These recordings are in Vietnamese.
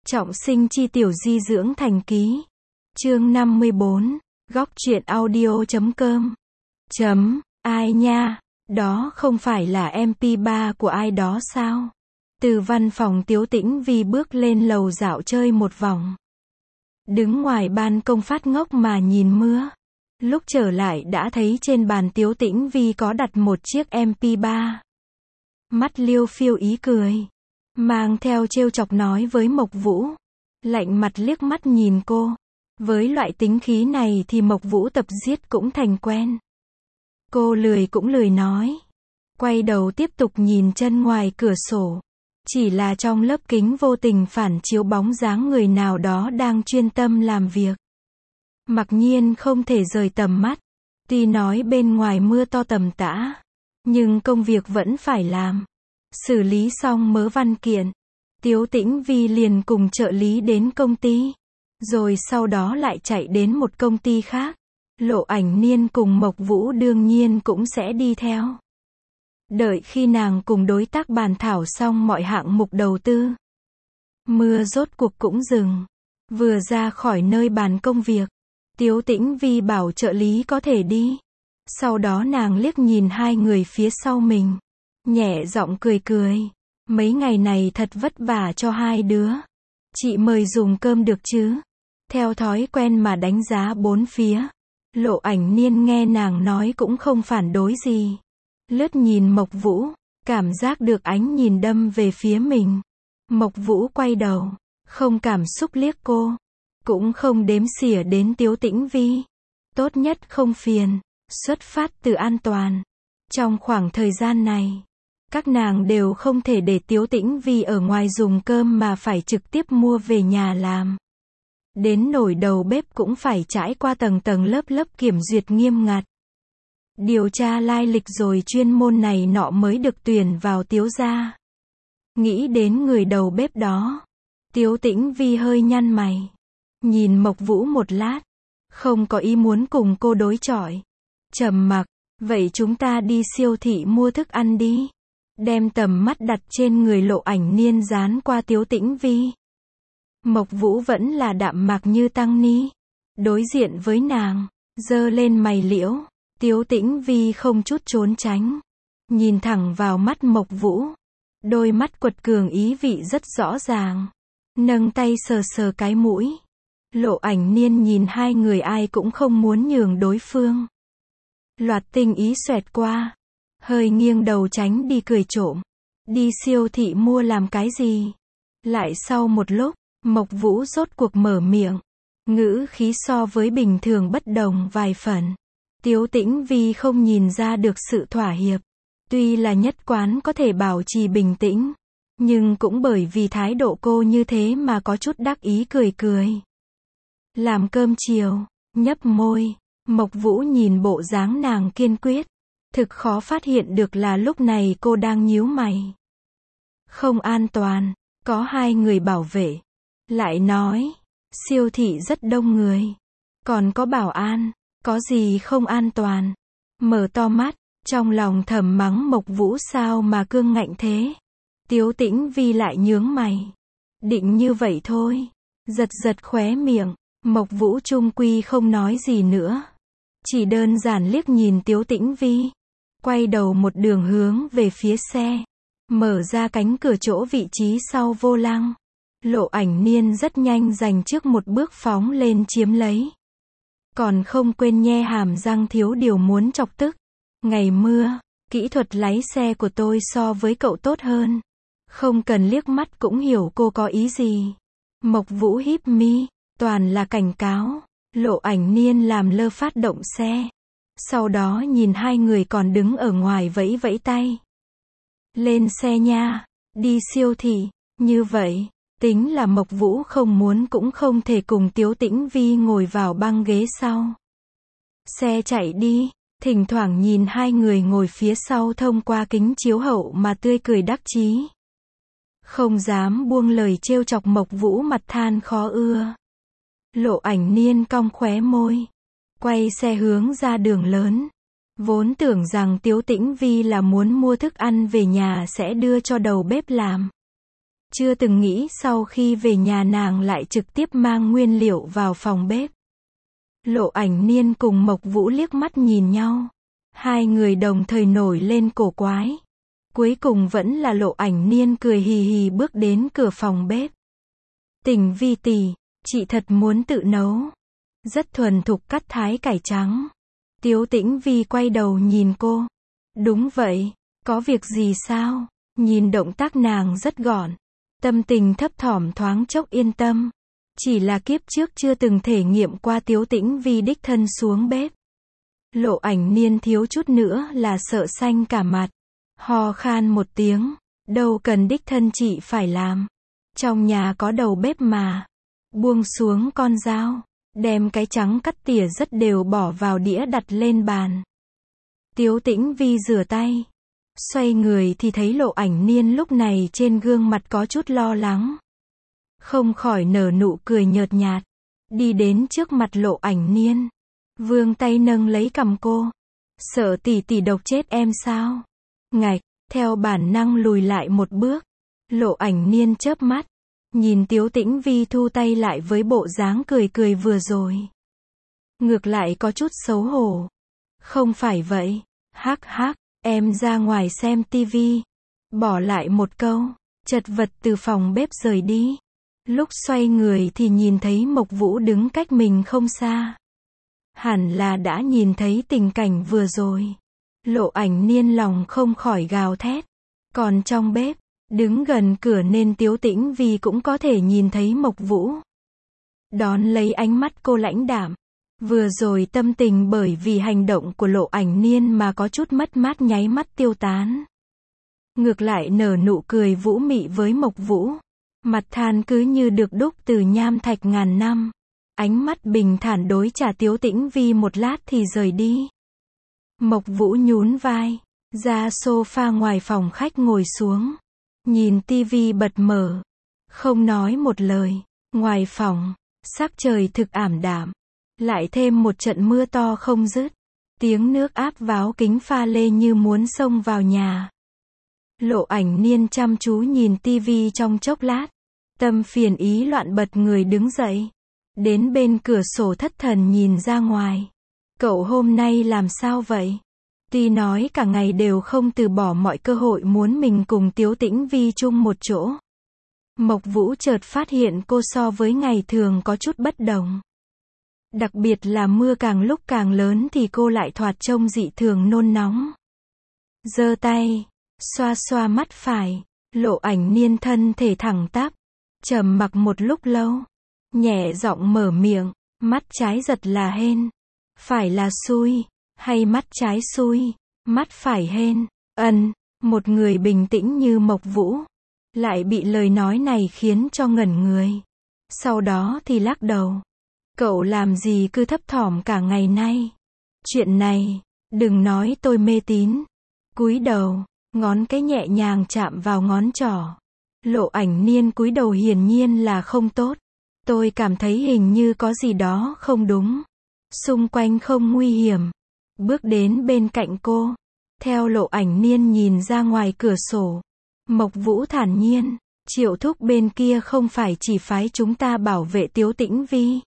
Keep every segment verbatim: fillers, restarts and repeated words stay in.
Trọng sinh chi tiểu di dưỡng thành ký. Chương năm mươi bốn. Góc truyện audio chấm com. Chấm, ai nha, đó không phải là em pê ba của ai đó sao? Từ văn phòng Tiếu Tĩnh Vi bước lên lầu dạo chơi một vòng. Đứng ngoài ban công phát ngốc mà nhìn mưa. Lúc trở lại đã thấy trên bàn Tiếu Tĩnh Vi có đặt một chiếc em pê ba. Mắt liêu phiêu ý cười. Mang theo trêu chọc nói với Mộc Vũ. Lạnh mặt liếc mắt nhìn cô. Với loại tính khí này thì Mộc Vũ tập giết cũng thành quen. Cô lười cũng lười nói. Quay đầu tiếp tục nhìn chân ngoài cửa sổ. Chỉ là trong lớp kính vô tình phản chiếu bóng dáng người nào đó đang chuyên tâm làm việc. Mặc nhiên không thể rời tầm mắt. Tuy nói bên ngoài mưa to tầm tã, nhưng công việc vẫn phải làm. Xử lý xong mớ văn kiện, Tiếu Tĩnh Vi liền cùng trợ lý đến công ty. Rồi sau đó lại chạy đến một công ty khác. Lộ Ảnh Niên cùng Mộc Vũ đương nhiên cũng sẽ đi theo. Đợi khi nàng cùng đối tác bàn thảo xong mọi hạng mục đầu tư, mưa rốt cuộc cũng dừng. Vừa ra khỏi nơi bàn công việc, Tiếu Tĩnh Vi bảo trợ lý có thể đi. Sau đó nàng liếc nhìn hai người phía sau mình, nhẹ giọng cười cười. Mấy ngày này thật vất vả cho hai đứa. Chị mời dùng cơm được chứ? Theo thói quen mà đánh giá bốn phía. Lộ Ảnh Niên nghe nàng nói cũng không phản đối gì. Lướt nhìn Mộc Vũ, cảm giác được ánh nhìn đâm về phía mình. Mộc Vũ quay đầu, không cảm xúc liếc cô, cũng không đếm xỉa đến Tiếu Tĩnh Vi. Tốt nhất không phiền, xuất phát từ an toàn. Trong khoảng thời gian này, các nàng đều không thể để Tiếu Tĩnh Vi ở ngoài dùng cơm mà phải trực tiếp mua về nhà làm. Đến nổi đầu bếp cũng phải trải qua tầng tầng lớp lớp kiểm duyệt nghiêm ngặt. Điều tra lai lịch rồi chuyên môn này nọ mới được tuyển vào Tiếu gia. Nghĩ đến người đầu bếp đó, Tiếu Tĩnh Vi hơi nhăn mày. Nhìn Mộc Vũ một lát, không có ý muốn cùng cô đối chọi. Trầm mặc, vậy chúng ta đi siêu thị mua thức ăn đi. Đem tầm mắt đặt trên người Lộ Ảnh Niên dán qua Tiếu Tĩnh Vi. Mộc Vũ vẫn là đạm mạc như tăng ni. Đối diện với nàng, giơ lên mày liễu. Tiếu Tĩnh Vi không chút trốn tránh. Nhìn thẳng vào mắt Mộc Vũ. Đôi mắt quật cường ý vị rất rõ ràng. Nâng tay sờ sờ cái mũi. Lộ Ảnh Niên nhìn hai người ai cũng không muốn nhường đối phương. Loạt tinh ý xoẹt qua. Hơi nghiêng đầu tránh đi cười trộm. Đi siêu thị mua làm cái gì? Lại sau một lúc, Mộc Vũ rốt cuộc mở miệng. Ngữ khí so với bình thường bất đồng vài phần. Tiếu Tĩnh Vi không nhìn ra được sự thỏa hiệp. Tuy là nhất quán có thể bảo trì bình tĩnh, nhưng cũng bởi vì thái độ cô như thế mà có chút đắc ý cười cười. Làm cơm chiều, nhấp môi, Mộc Vũ nhìn bộ dáng nàng kiên quyết. Thực khó phát hiện được là lúc này cô đang nhíu mày. Không an toàn, có hai người bảo vệ. Lại nói, siêu thị rất đông người. Còn có bảo an, có gì không an toàn. Mở to mắt, trong lòng thầm mắng Mộc Vũ sao mà cương ngạnh thế. Tiếu Tĩnh Vi lại nhướng mày. Định như vậy thôi. Giật giật khóe miệng, Mộc Vũ chung quy không nói gì nữa. Chỉ đơn giản liếc nhìn Tiếu Tĩnh Vi. Quay đầu một đường hướng về phía xe. Mở ra cánh cửa chỗ vị trí sau vô lăng. Lộ Ảnh Niên rất nhanh giành trước một bước phóng lên chiếm lấy. Còn không quên nhe hàm răng thiếu điều muốn chọc tức. Ngày mưa, kỹ thuật lái xe của tôi so với cậu tốt hơn. Không cần liếc mắt cũng hiểu cô có ý gì. Mộc Vũ híp mi, toàn là cảnh cáo. Lộ Ảnh Niên làm lơ phát động xe. Sau đó nhìn hai người còn đứng ở ngoài vẫy vẫy tay. Lên xe nha, đi siêu thị. Như vậy, tính là Mộc Vũ không muốn cũng không thể cùng Tiếu Tĩnh Vi ngồi vào băng ghế sau. Xe chạy đi, thỉnh thoảng nhìn hai người ngồi phía sau thông qua kính chiếu hậu mà tươi cười đắc chí. Không dám buông lời trêu chọc Mộc Vũ mặt than khó ưa. Lộ Ảnh Niên cong khóe môi. Quay xe hướng ra đường lớn. Vốn tưởng rằng Tiếu Tĩnh Vi là muốn mua thức ăn về nhà sẽ đưa cho đầu bếp làm. Chưa từng nghĩ sau khi về nhà nàng lại trực tiếp mang nguyên liệu vào phòng bếp. Lộ Ảnh Niên cùng Mộc Vũ liếc mắt nhìn nhau. Hai người đồng thời nổi lên cổ quái. Cuối cùng vẫn là Lộ Ảnh Niên cười hì hì bước đến cửa phòng bếp. Tình Vi tỷ, chị thật muốn tự nấu. Rất thuần thục cắt thái cải trắng. Tiếu Tĩnh Vi quay đầu nhìn cô. Đúng vậy, có việc gì sao? Nhìn động tác nàng rất gọn. Tâm tình thấp thỏm thoáng chốc yên tâm. Chỉ là kiếp trước chưa từng thể nghiệm qua Tiếu Tĩnh Vi đích thân xuống bếp. Lộ Ảnh Niên thiếu chút nữa là sợ xanh cả mặt. Ho khan một tiếng. Đâu cần đích thân chị phải làm. Trong nhà có đầu bếp mà. Buông xuống con dao. Đem cái trắng cắt tỉa rất đều bỏ vào đĩa đặt lên bàn. Tiếu Tĩnh Vi rửa tay. Xoay người thì thấy Lộ Ảnh Niên lúc này trên gương mặt có chút lo lắng. Không khỏi nở nụ cười nhợt nhạt. Đi đến trước mặt Lộ Ảnh Niên. Vươn tay nâng lấy cằm cô. Sợ tỷ tỷ độc chết em sao? Ngạch, theo bản năng lùi lại một bước. Lộ Ảnh Niên chớp mắt. Nhìn Tiếu Tĩnh Vi thu tay lại với bộ dáng cười cười vừa rồi. Ngược lại có chút xấu hổ. Không phải vậy. Hắc hắc, em ra ngoài xem tivi. Bỏ lại một câu. Chật vật từ phòng bếp rời đi. Lúc xoay người thì nhìn thấy Mộc Vũ đứng cách mình không xa. Hẳn là đã nhìn thấy tình cảnh vừa rồi. Lộ Ảnh Niên lòng không khỏi gào thét. Còn trong bếp, đứng gần cửa nên Tiếu Tĩnh Vi cũng có thể nhìn thấy Mộc Vũ. Đón lấy ánh mắt cô lãnh đạm. Vừa rồi tâm tình bởi vì hành động của Lộ Ảnh Niên mà có chút mất mát nháy mắt tiêu tán. Ngược lại nở nụ cười vũ mị với Mộc Vũ. Mặt than cứ như được đúc từ nham thạch ngàn năm. Ánh mắt bình thản đối trả Tiếu Tĩnh Vi một lát thì rời đi. Mộc Vũ nhún vai. Ra sofa ngoài phòng khách ngồi xuống. Nhìn tivi bật mở. Không nói một lời. Ngoài phòng, sắc trời thực ảm đạm. Lại thêm một trận mưa to không dứt. Tiếng nước áp váo kính pha lê như muốn xông vào nhà. Lộ Ảnh Niên chăm chú nhìn tivi trong chốc lát. Tâm phiền ý loạn bật người đứng dậy. Đến bên cửa sổ thất thần nhìn ra ngoài. Cậu hôm nay làm sao vậy? Tuy nói cả ngày đều không từ bỏ mọi cơ hội muốn mình cùng Tiếu Tĩnh Vi chung một chỗ. Mộc Vũ chợt phát hiện cô so với ngày thường có chút bất đồng. Đặc biệt là mưa càng lúc càng lớn thì cô lại thoạt trông dị thường nôn nóng. Giơ tay, xoa xoa mắt phải. Lộ Ảnh Niên thân thể thẳng tắp. Trầm mặc một lúc lâu. Nhẹ giọng mở miệng. Mắt trái giật là hên. Phải là xui. Hay mắt trái xui. Mắt phải hên. Ân. Một người bình tĩnh như Mộc Vũ. Lại bị lời nói này khiến cho ngẩn người. Sau đó thì lắc đầu. Cậu làm gì cứ thấp thỏm cả ngày nay. Chuyện này. Đừng nói tôi mê tín. Cúi đầu. Ngón cái nhẹ nhàng chạm vào ngón trỏ. Lộ Ảnh Niên cúi đầu hiển nhiên là không tốt. Tôi cảm thấy hình như có gì đó không đúng. Xung quanh không nguy hiểm. Bước đến bên cạnh cô. Theo Lộ Ảnh Niên nhìn ra ngoài cửa sổ. Mộc Vũ thản nhiên. Triệu thúc bên kia không phải chỉ phái chúng ta bảo vệ Tiếu Tĩnh Vi.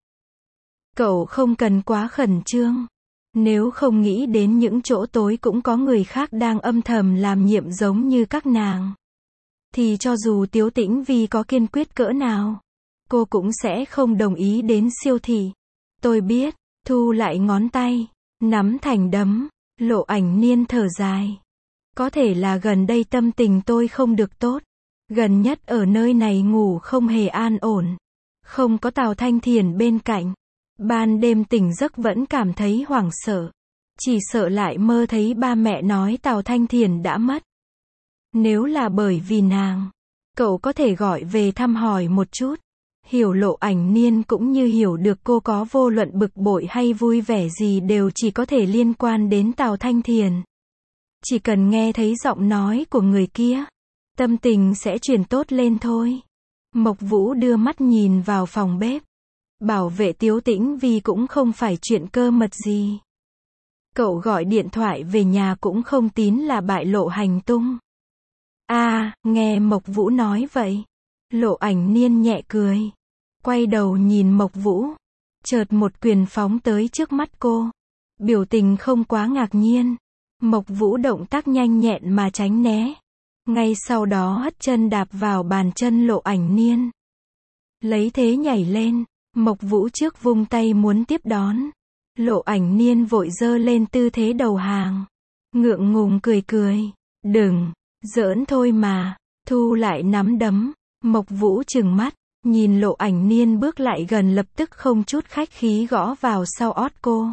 Cậu không cần quá khẩn trương. Nếu không nghĩ đến những chỗ tối cũng có người khác đang âm thầm làm nhiệm giống như các nàng. Thì cho dù Tiếu Tĩnh Vi có kiên quyết cỡ nào, cô cũng sẽ không đồng ý đến siêu thị. Tôi biết, thu lại ngón tay, nắm thành đấm. Lộ Ảnh Niên thở dài. Có thể là gần đây tâm tình tôi không được tốt. Gần nhất ở nơi này ngủ không hề an ổn. Không có Tào Thanh Thiền bên cạnh. Ban đêm tỉnh giấc vẫn cảm thấy hoảng sợ. Chỉ sợ lại mơ thấy ba mẹ nói Tào Thanh Thiền đã mất. Nếu là bởi vì nàng, cậu có thể gọi về thăm hỏi một chút. Hiểu Lộ Ảnh Niên cũng như hiểu được cô có vô luận bực bội hay vui vẻ gì đều chỉ có thể liên quan đến Tào Thanh Thiền. Chỉ cần nghe thấy giọng nói của người kia, tâm tình sẽ chuyển tốt lên thôi. Mộc Vũ đưa mắt nhìn vào phòng bếp. Bảo vệ Tiếu Tĩnh Vi cũng không phải chuyện cơ mật gì. Cậu gọi điện thoại về nhà cũng không tín là bại lộ hành tung. À, nghe Mộc Vũ nói vậy. Lộ Ảnh Niên nhẹ cười, quay đầu nhìn Mộc Vũ, chợt một quyền phóng tới trước mắt cô. Biểu tình không quá ngạc nhiên. Mộc Vũ động tác nhanh nhẹn mà tránh né. Ngay sau đó hất chân đạp vào bàn chân Lộ Ảnh Niên. Lấy thế nhảy lên, Mộc Vũ trước vung tay muốn tiếp đón. Lộ Ảnh Niên vội giơ lên tư thế đầu hàng. Ngượng ngùng cười cười. Đừng, giỡn thôi mà. Thu lại nắm đấm. Mộc Vũ trừng mắt, nhìn Lộ Ảnh Niên bước lại gần lập tức không chút khách khí gõ vào sau ót cô.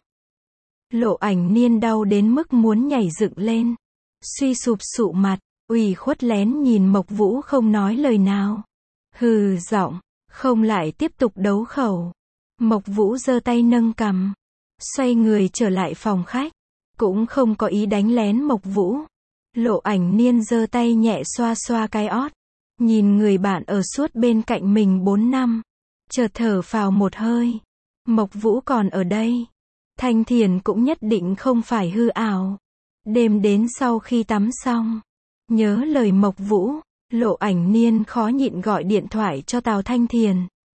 Lộ Ảnh Niên đau đến mức muốn nhảy dựng lên. Suy sụp sụ mặt, ủy khuất lén nhìn Mộc Vũ không nói lời nào. Hừ giọng, không lại tiếp tục đấu khẩu. Mộc Vũ giơ tay nâng cằm, xoay người trở lại phòng khách, cũng không có ý đánh lén Mộc Vũ. Lộ Ảnh Niên giơ tay nhẹ xoa xoa cái ót, nhìn người bạn ở suốt bên cạnh mình bốn năm, chợt thở phào một hơi. Mộc Vũ còn ở đây, Thanh Thiền cũng nhất định không phải hư ảo. Đêm đến sau khi tắm xong, nhớ lời Mộc Vũ, Lộ Ảnh Niên khó nhịn gọi điện thoại cho Tào Thanh Thiền.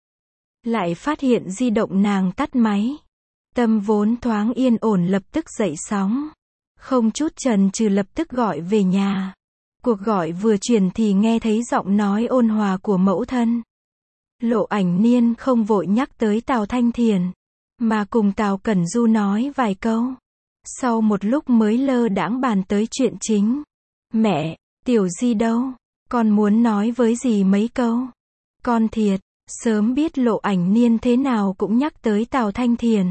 Lại phát hiện di động nàng tắt máy. Tâm vốn thoáng yên ổn lập tức dậy sóng. Không chút chần chừ lập tức gọi về nhà. Cuộc gọi vừa truyền thì nghe thấy giọng nói ôn hòa của mẫu thân. Lộ Ảnh Niên không vội nhắc tới Tào Thanh Thiền, mà cùng Tào Cẩn Du nói vài câu. Sau một lúc mới lơ đãng bàn tới chuyện chính. Mẹ, Tiểu Di đâu? Con muốn nói với dì mấy câu. Con thiệt, sớm biết Lộ Ảnh Niên thế nào cũng nhắc tới Tào Thanh Thiền.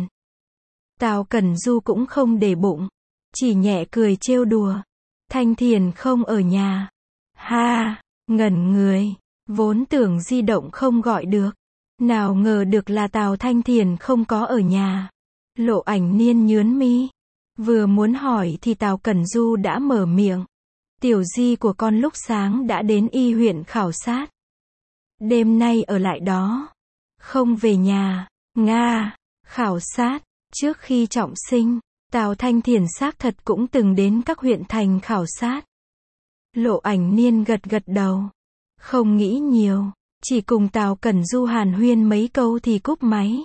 Tào Cẩn Du cũng không để bụng, chỉ nhẹ cười trêu đùa. Thanh Thiền không ở nhà. Ha, ngẩn người, vốn tưởng di động không gọi được. Nào ngờ được là Tào Thanh Thiền không có ở nhà. Lộ Ảnh Niên nhướng mi. Vừa muốn hỏi thì Tào Cẩn Du đã mở miệng. Tiểu Di của con lúc sáng đã đến y huyện khảo sát. Đêm nay ở lại đó. Không về nhà. Nga, khảo sát. Trước khi trọng sinh, Tào Thanh Thiền xác thật cũng từng đến các huyện thành khảo sát. Lộ Ảnh Niên gật gật đầu. Không nghĩ nhiều, chỉ cùng Tào Cẩn Du hàn huyên mấy câu thì cúp máy.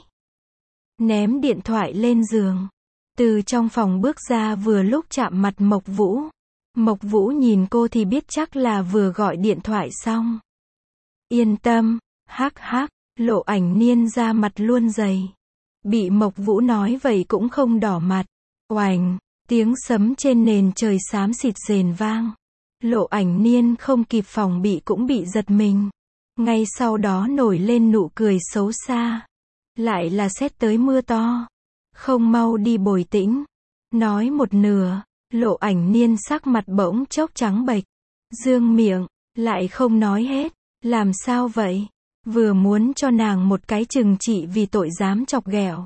Ném điện thoại lên giường. Từ trong phòng bước ra vừa lúc chạm mặt Mộc Vũ. Mộc Vũ nhìn cô thì biết chắc là vừa gọi điện thoại xong. Yên tâm, hắc hắc, Lộ Ảnh Niên ra mặt luôn dày. Bị Mộc Vũ nói vậy cũng không đỏ mặt. Oành, tiếng sấm trên nền trời xám xịt rền vang. Lộ Ảnh Niên không kịp phòng bị cũng bị giật mình. Ngay sau đó nổi lên nụ cười xấu xa. Lại là sét tới mưa to. Không mau đi bồi tĩnh. Nói một nửa, Lộ Ảnh Niên sắc mặt bỗng chốc trắng bệch. Dương miệng, lại không nói hết. Làm sao vậy? Vừa muốn cho nàng một cái trừng trị vì tội dám chọc ghẹo.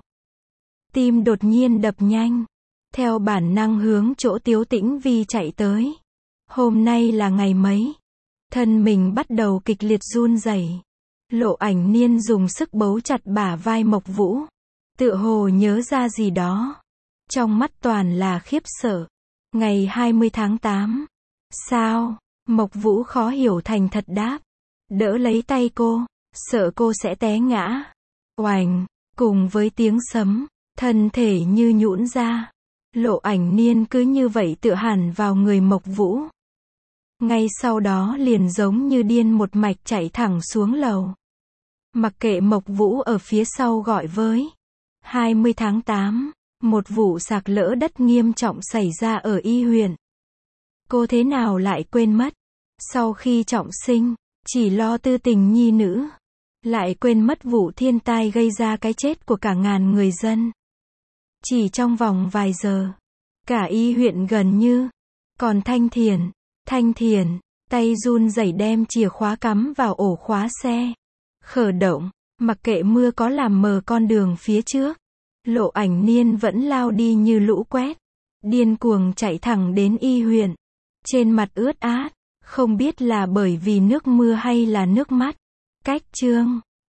Tim đột nhiên đập nhanh. Theo bản năng hướng chỗ Tiếu Tĩnh Vi chạy tới. Hôm nay là ngày mấy? Thân mình bắt đầu kịch liệt run rẩy. Lộ Ảnh Niên dùng sức bấu chặt bả vai Mộc Vũ. Tựa hồ nhớ ra gì đó. Trong mắt toàn là khiếp sợ. Ngày hai mươi tháng tám. Sao? Mộc Vũ khó hiểu thành thật đáp. Đỡ lấy tay cô, sợ cô sẽ té ngã. Oành, cùng với tiếng sấm, thân thể như nhũn ra. Lộ Ảnh Niên cứ như vậy tựa hẳn vào người Mộc Vũ. Ngay sau đó liền giống như điên một mạch chạy thẳng xuống lầu. Mặc kệ Mộc Vũ ở phía sau gọi với. hai mươi tháng tám, một vụ sạt lở đất nghiêm trọng xảy ra ở y huyện. Cô thế nào lại quên mất? Sau khi trọng sinh, chỉ lo tư tình nhi nữ. Lại quên mất vụ thiên tai gây ra cái chết của cả ngàn người dân. Chỉ trong vòng vài giờ, cả y huyện gần như. Còn Thanh Thiền, Thanh Thiền, tay run rẩy đem chìa khóa cắm vào ổ khóa xe. Khởi động, mặc kệ mưa có làm mờ con đường phía trước. Lộ Ảnh Niên vẫn lao đi như lũ quét. Điên cuồng chạy thẳng đến y huyện. Trên mặt ướt át, không biết là bởi vì nước mưa hay là nước mắt. Cách chương